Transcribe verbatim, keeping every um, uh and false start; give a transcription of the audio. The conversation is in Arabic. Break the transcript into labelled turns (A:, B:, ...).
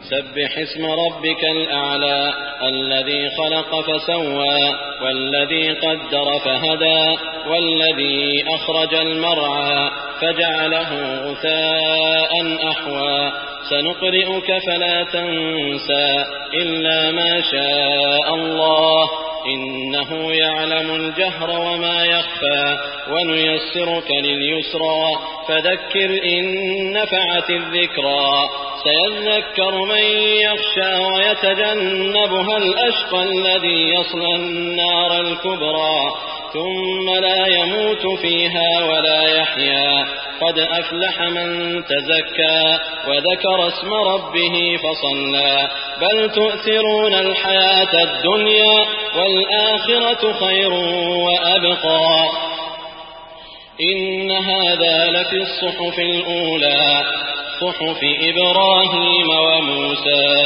A: سبح اسم ربك الأعلى الذي خلق فسوى والذي قدر فهدى والذي أخرج المرعى فجعله غثاء أحوى سنقرئك فلا تنسى إلا ما شاء الله إنه يعلم الجهر وما يخفى ونيسرك لليسرى فذكر إن نفعت الذكرى سيذكر من يخشى ويتجنبها الأشقى الذي يصلى النار الكبرى ثم لا يموت فيها ولا يحيا قد أفلح من تزكى وذكر اسم ربه فصلى بل تؤثرون الحياة الدنيا والآخرة خير وأبقى إن هذا لفي الصحف الأولى صحف إبراهيم وموسى